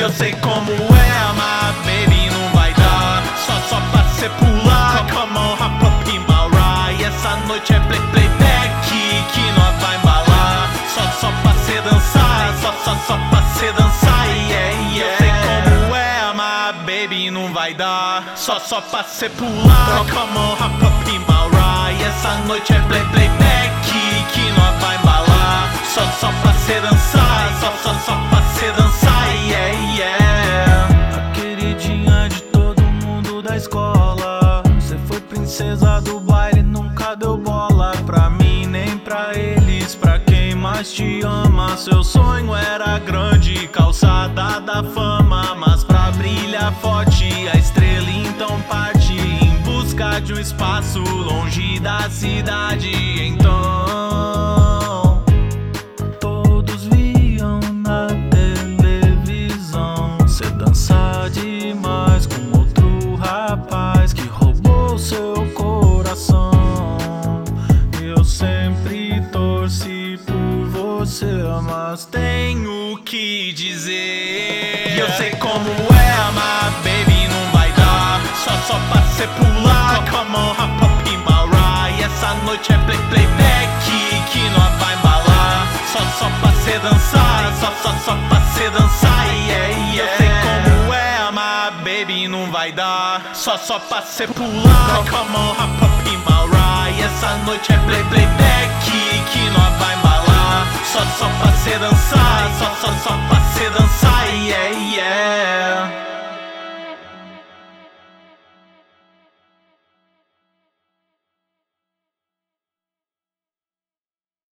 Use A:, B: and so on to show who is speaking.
A: Eu sei como é amar, baby, não vai dar. Só pra cê pular. Come on, hop up in my ride. Essa noite é playback que nós vai embalar. Só pra cê dançar, só pra cê dançar, yeah. Eu sei como é amar, baby, não vai dar. Só pra cê pular. Come on, hop up in my ride. Essa noite é playback que nós vai embalar. Só pra cê dançar, só pra cê dançar, yeah.
B: A queridinha de todo mundo da escola. Cê foi princesa do baile, nunca deu bola pra mim nem pra eles. Pra quem mais te ama, seu sonho era grande, calçada da fama. Mas pra brilhar forte, a estrela então parte em busca de um espaço longe da cidade. Então todos viam na televisão cê dançar demais com outro rapaz que roubou seu coração. Eu sempre torci por você, mas tenho que dizer:
A: eu sei como é amar, baby, não vai dar. Só pra cê pular. Come on, hop up in my ride. Essa noite é playback que nós vai embalar. Só pra cê dançar, só pra cê dançar, yeah. Eu sei como é amar, baby, não vai dar. Só pra cê pular. Come on, hop up in my ride. Essa noite é playback que nós vai embalar. Só pra cê dançar, só pra cê dançar.